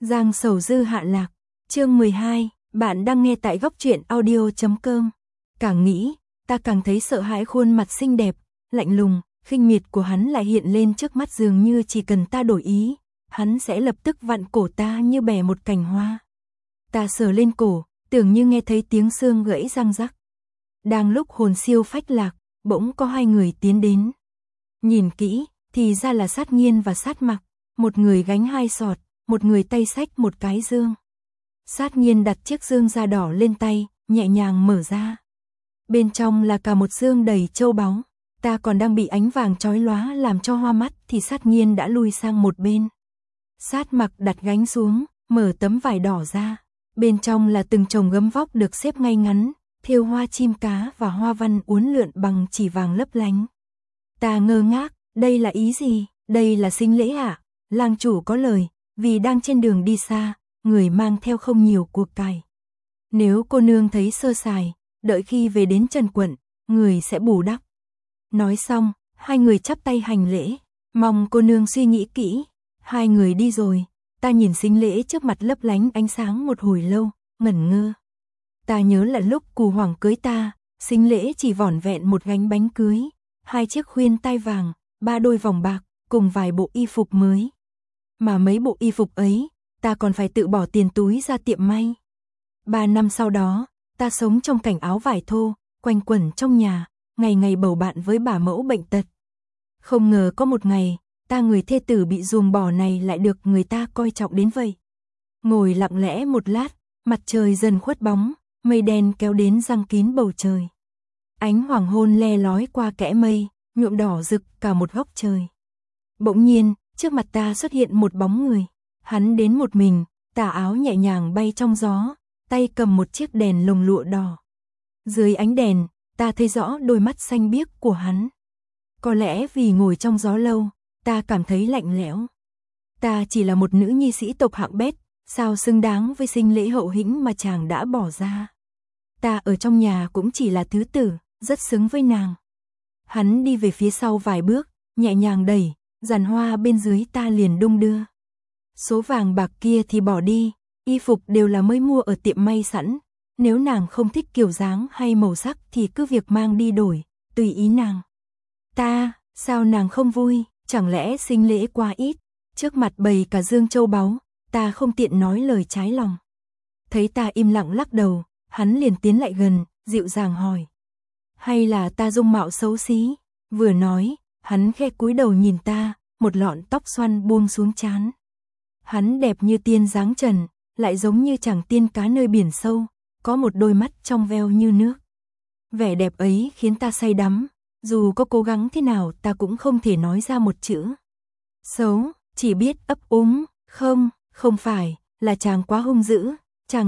Giang Sầu Dư hạ lạc, chương 12, bạn đang nghe tại góc truyện audio.com. Càng nghĩ, ta càng thấy sợ hãi khuôn mặt xinh đẹp, lạnh lùng, khinh miệt của hắn lại hiện lên trước mắt, dường như chỉ cần ta đổi ý, hắn sẽ lập tức vặn cổ ta như bẻ một cành hoa. Ta sờ lên cổ, tưởng như nghe thấy tiếng xương gãy răng rắc. Đang lúc hồn siêu phách lạc, bỗng có hai người tiến đến. Nhìn kỹ, thì ra là Sát Nghiên và Sát Mặc, một người gánh hai sọt, một người tay xách một cái dương. Sát Nghiên đặt chiếc dương da đỏ lên tay, nhẹ nhàng mở ra. Bên trong là cả một dương đầy châu báu. Ta còn đang bị ánh vàng chói lóa làm cho hoa mắt thì Sát Nghiên đã lui sang một bên. Sát Mặc đặt gánh xuống, mở tấm vải đỏ ra. Bên trong là từng chồng gấm vóc được xếp ngay ngắn, thêu hoa chim cá và hoa văn uốn lượn bằng chỉ vàng lấp lánh. Ta ngơ ngác, đây là ý gì? Đây là sinh lễ ạ? Lang chủ có lời, vì đang trên đường đi xa, người mang theo không nhiều cuộc cải. Nếu cô nương thấy sơ sài, đợi khi về đến Trần Quận, người sẽ bù đắp. Nói xong, hai người chắp tay hành lễ, mong cô nương suy nghĩ kỹ. Hai người đi rồi, ta nhìn sinh lễ trước mặt lấp lánh ánh sáng một hồi lâu, ngẩn ngơ. Ta nhớ là lúc Cù Hoàng cưới ta, sinh lễ chỉ vỏn vẹn một gánh bánh cưới, hai chiếc khuyên tai vàng, ba đôi vòng bạc, cùng vài bộ y phục mới. Mà mấy bộ y phục ấy, ta còn phải tự bỏ tiền túi ra tiệm may. 3 năm sau đó, ta sống trong cảnh áo vải thô, quanh quẩn trong nhà, ngày ngày bầu bạn với bà mẫu bệnh tật. Không ngờ có một ngày, ta người thê tử bị ruồng bỏ này lại được người ta coi trọng đến vậy. Ngồi lặng lẽ một lát, mặt trời dần khuất bóng, mây đen kéo đến răng kín bầu trời. Ánh hoàng hôn le lói qua kẽ mây, nhuộm đỏ rực cả một góc trời. Bỗng nhiên, trước mặt ta xuất hiện một bóng người. Hắn đến một mình, tà áo nhẹ nhàng bay trong gió, tay cầm một chiếc đèn lồng lụa đỏ. Dưới ánh đèn, ta thấy rõ đôi mắt xanh biếc của hắn. Có lẽ vì ngồi trong gió lâu, ta cảm thấy lạnh lẽo. Ta chỉ là một nữ nhi sĩ tộc hạng bét, sao xứng đáng với sinh lễ hậu hĩnh mà chàng đã bỏ ra. Ta ở trong nhà cũng chỉ là thứ tử, rất xứng với nàng. Hắn đi về phía sau vài bước, nhẹ nhàng đẩy, giàn hoa bên dưới ta liền đung đưa. Số vàng bạc kia thì bỏ đi, y phục đều là mới mua ở tiệm may sẵn. Nếu nàng không thích kiểu dáng hay màu sắc thì cứ việc mang đi đổi, tùy ý nàng. Ta, sao nàng không vui, chẳng lẽ sinh lễ quá ít? Trước mặt bày cả dương châu báu, ta không tiện nói lời trái lòng. Thấy ta im lặng lắc đầu, hắn liền tiến lại gần, dịu dàng hỏi. Hay là ta dung mạo xấu xí? Vừa nói, hắn khẽ cúi đầu nhìn ta, một lọn tóc xoăn buông xuống trán. Hắn đẹp như tiên dáng trần, lại giống như chàng tiên cá nơi biển sâu, có một đôi mắt trong veo như nước. Vẻ đẹp ấy khiến ta say đắm, dù có cố gắng thế nào ta cũng không thể nói ra một chữ. Xấu, chỉ biết ấp úng, không phải, là chàng quá hung dữ, chàng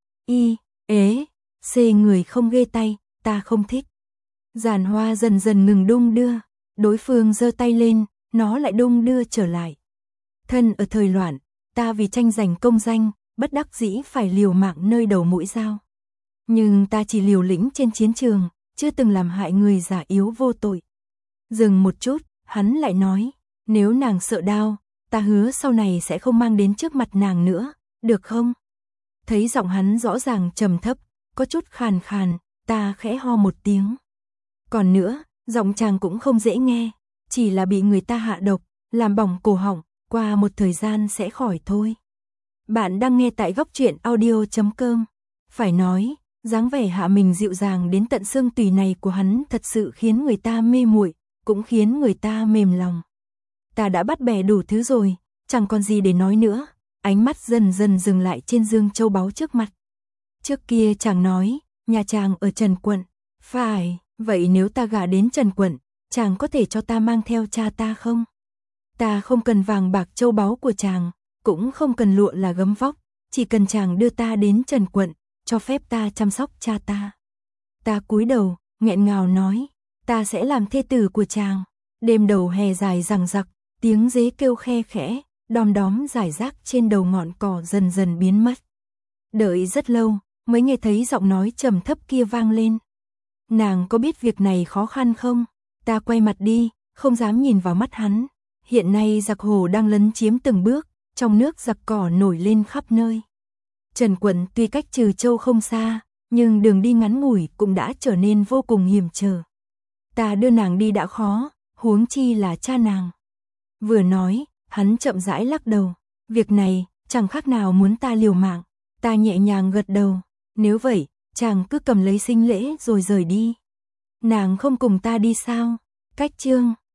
ê, người không ghê tay, ta không thích. Giàn hoa dần dần ngừng đung đưa, đối phương giơ tay lên, nó lại đung đưa trở lại. Thân ở thời loạn, ta vì tranh giành công danh, bất đắc dĩ phải liều mạng nơi đầu mũi dao. Nhưng ta chỉ liều lĩnh trên chiến trường, chưa từng làm hại người già yếu vô tội. Dừng một chút, hắn lại nói, nếu nàng sợ đau, ta hứa sau này sẽ không mang đến trước mặt nàng nữa, được không? Thấy giọng hắn rõ ràng trầm thấp, có chút khàn khàn, ta khẽ ho một tiếng. Còn nữa, giọng chàng cũng không dễ nghe, chỉ là bị người ta hạ độc, làm bỏng cổ họng, qua một thời gian sẽ khỏi thôi. Bạn đang nghe tại góc truyện audio.com. Phải nói, dáng vẻ hạ mình dịu dàng đến tận xương tủy này của hắn thật sự khiến người ta mê muội, cũng khiến người ta mềm lòng. Ta đã bắt bẻ đủ thứ rồi, chẳng còn gì để nói nữa. Ánh mắt dần dần dừng lại trên dương châu báu trước mặt. Trước kia chàng nói, nhà chàng ở Trần Quận. Phải, vậy nếu ta gả đến Trần Quận, chàng có thể cho ta mang theo cha ta không? Ta không cần vàng bạc châu báu của chàng, cũng không cần lụa là gấm vóc, chỉ cần chàng đưa ta đến Trần Quận, cho phép ta chăm sóc cha ta. Ta cúi đầu, nghẹn ngào nói, ta sẽ làm thê tử của chàng. Đêm đầu hè dài dằng dặc, tiếng dế kêu khe khẽ, đom đóm rải rác trên đầu ngọn cỏ dần dần biến mất. Đợi rất lâu, mới nghe thấy giọng nói trầm thấp kia vang lên. Nàng có biết việc này khó khăn không? Ta quay mặt đi, không dám nhìn vào mắt hắn. Hiện nay giặc hồ đang lấn chiếm từng bước, trong nước giặc cỏ nổi lên khắp nơi. Trần quận tuy cách Trừ Châu không xa, nhưng đường đi ngắn ngủi cũng đã trở nên vô cùng hiểm trở. Ta đưa nàng đi đã khó, huống chi là cha nàng. Vừa nói, hắn chậm rãi lắc đầu. Việc này, chẳng khác nào muốn ta liều mạng. Ta nhẹ nhàng gật đầu. Nếu vậy, chàng cứ cầm lấy sinh lễ rồi rời đi. Nàng không cùng ta đi sao? Cách chương